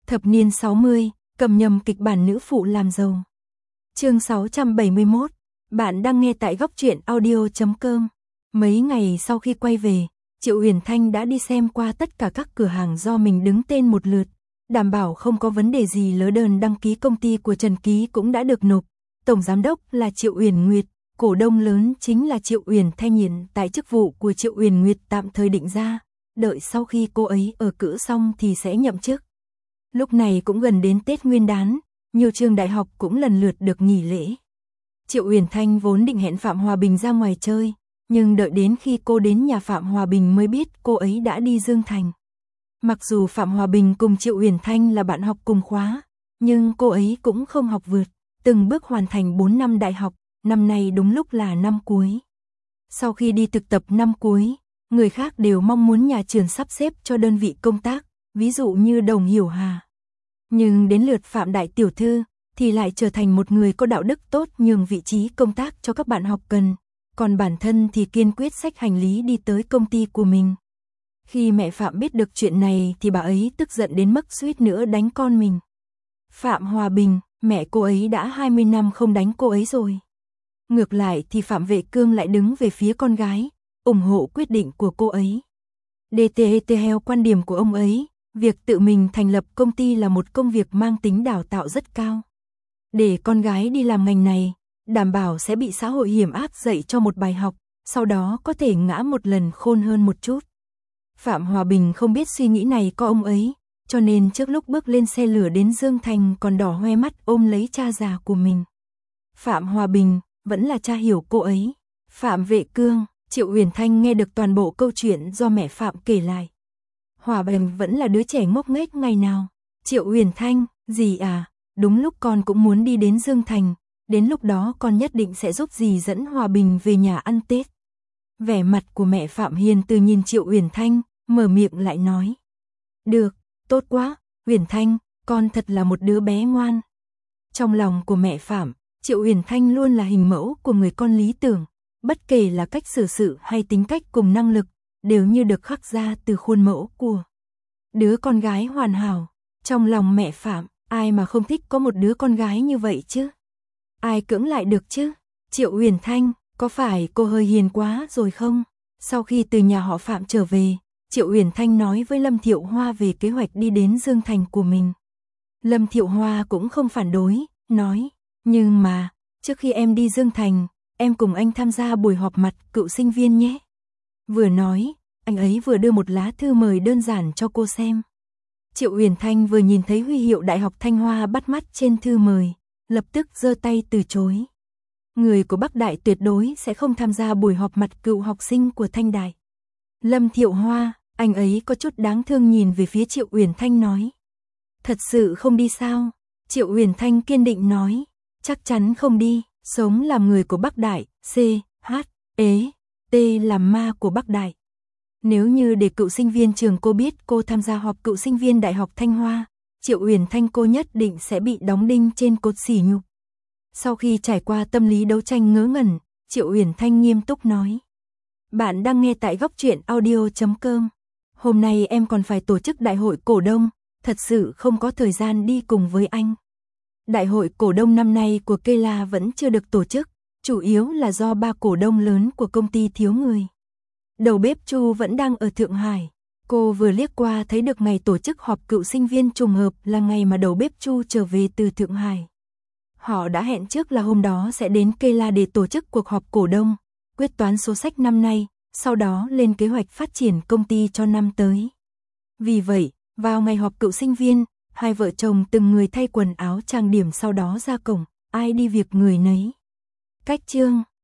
Thập niên 60, cầm nhầm kịch bản nữ phụ làm giàu. Chương 671, bạn đang nghe tại góc truyện audio.com. Mấy ngày sau khi quay về, Triệu Huyền Thanh đã đi xem qua tất cả các cửa hàng do mình đứng tên một lượt, đảm bảo không có vấn đề gì. Lỡ đơn đăng ký công ty của Trần Ký cũng đã được nộp. Tổng giám đốc là Triệu Uyển Nguyệt, cổ đông lớn chính là Triệu Uyển Thanh. Hiện tại chức vụ của Triệu Uyển Nguyệt tạm thời định ra, đợi sau khi cô ấy ở cữ xong thì sẽ nhậm chức. Lúc này cũng gần đến Tết Nguyên đán, nhiều trường đại học cũng lần lượt được nghỉ lễ. Triệu Uyển Thanh vốn định hẹn Phạm Hòa Bình ra ngoài chơi, nhưng đợi đến khi cô đến nhà Phạm Hòa Bình mới biết cô ấy đã đi Dương Thành. Mặc dù Phạm Hòa Bình cùng Triệu Uyển Thanh là bạn học cùng khóa, nhưng cô ấy cũng không học vượt, từng bước hoàn thành 4 năm đại học, năm nay đúng lúc là năm cuối. Sau khi đi thực tập năm cuối, người khác đều mong muốn nhà trường sắp xếp cho đơn vị công tác, ví dụ như Đồng Hiểu Hà. Nhưng đến lượt Phạm Đại Tiểu Thư thì lại trở thành một người có đạo đức tốt, nhường vị trí công tác cho các bạn học cần, còn bản thân thì kiên quyết xách hành lý đi tới công ty của mình. Khi mẹ Phạm biết được chuyện này thì bà ấy tức giận đến mức suýt nữa đánh con mình. Phạm Hòa Bình, mẹ cô ấy đã 20 năm không đánh cô ấy rồi. Ngược lại thì Phạm Vệ Cương lại đứng về phía con gái, ủng hộ quyết định của cô ấy. Theo quan điểm của ông ấy, việc tự mình thành lập công ty là một công việc mang tính đào tạo rất cao. Để con gái đi làm ngành này, đảm bảo sẽ bị xã hội hiểm ác dạy cho một bài học, sau đó có thể ngã một lần khôn hơn một chút. Phạm Hòa Bình không biết suy nghĩ này có ông ấy, cho nên trước lúc bước lên xe lửa đến Dương Thành còn đỏ hoe mắt ôm lấy cha già của mình. Phạm Hòa Bình vẫn là cha hiểu cô ấy. Phạm Vệ Cương, Triệu Huyền Thanh nghe được toàn bộ câu chuyện do mẹ Phạm kể lại. Hòa Bình vẫn là đứa trẻ ngốc nghếch ngày nào. Triệu Huyền Thanh, dì à, đúng lúc con cũng muốn đi đến Dương Thành, đến lúc đó con nhất định sẽ giúp dì dẫn Hòa Bình về nhà ăn Tết. Vẻ mặt của mẹ Phạm hiền từ nhìn Triệu Huyền Thanh, mở miệng lại nói. Được, tốt quá, Huyền Thanh, con thật là một đứa bé ngoan. Trong lòng của mẹ Phạm, Triệu Huyền Thanh luôn là hình mẫu của người con lý tưởng, bất kể là cách xử sự hay tính cách cùng năng lực, đều như được khắc ra từ khuôn mẫu của đứa con gái hoàn hảo. Trong lòng mẹ Phạm, ai mà không thích có một đứa con gái như vậy chứ? Ai cưỡng lại được chứ? Triệu Huyền Thanh, có phải cô hơi hiền quá rồi không? Sau khi từ nhà họ Phạm trở về, Triệu Huyền Thanh nói với Lâm Thiệu Hoa về kế hoạch đi đến Dương Thành của mình. Lâm Thiệu Hoa cũng không phản đối, nói, nhưng mà, trước khi em đi Dương Thành, em cùng anh tham gia buổi họp mặt cựu sinh viên nhé. Vừa nói, anh ấy vừa đưa một lá thư mời đơn giản cho cô xem. Triệu Huyền Thanh vừa nhìn thấy huy hiệu Đại học Thanh Hoa bắt mắt trên thư mời, lập tức giơ tay từ chối. Người của Bắc Đại tuyệt đối sẽ không tham gia buổi họp mặt cựu học sinh của Thanh Đại. Lâm Thiệu Hoa, anh ấy có chút đáng thương nhìn về phía Triệu Huyền Thanh nói. Thật sự không đi sao? Triệu Huyền Thanh kiên định nói, chắc chắn không đi, sống làm người của Bắc Đại, T làm ma của Bắc Đại. Nếu như để cựu sinh viên trường cô biết cô tham gia họp cựu sinh viên Đại học Thanh Hoa, Triệu Huyền Thanh cô nhất định sẽ bị đóng đinh trên cột sỉ nhục. Sau khi trải qua tâm lý đấu tranh ngớ ngẩn, Triệu Huyền Thanh nghiêm túc nói. Bạn đang nghe tại góc truyện audio.com. Hôm nay em còn phải tổ chức đại hội cổ đông, thật sự không có thời gian đi cùng với anh. Đại hội cổ đông năm nay của Kela vẫn chưa được tổ chức, chủ yếu là do 3 cổ đông lớn của công ty thiếu người. Đầu bếp Chu vẫn đang ở Thượng Hải. Cô vừa liếc qua thấy được ngày tổ chức họp cựu sinh viên trùng hợp là ngày mà đầu bếp Chu trở về từ Thượng Hải. Họ đã hẹn trước là hôm đó sẽ đến Kela để tổ chức cuộc họp cổ đông, quyết toán số sách năm nay, sau đó lên kế hoạch phát triển công ty cho năm tới. Vì vậy, vào ngày họp cựu sinh viên, hai vợ chồng từng người thay quần áo trang điểm sau đó ra cổng, ai đi việc người nấy. Cách chương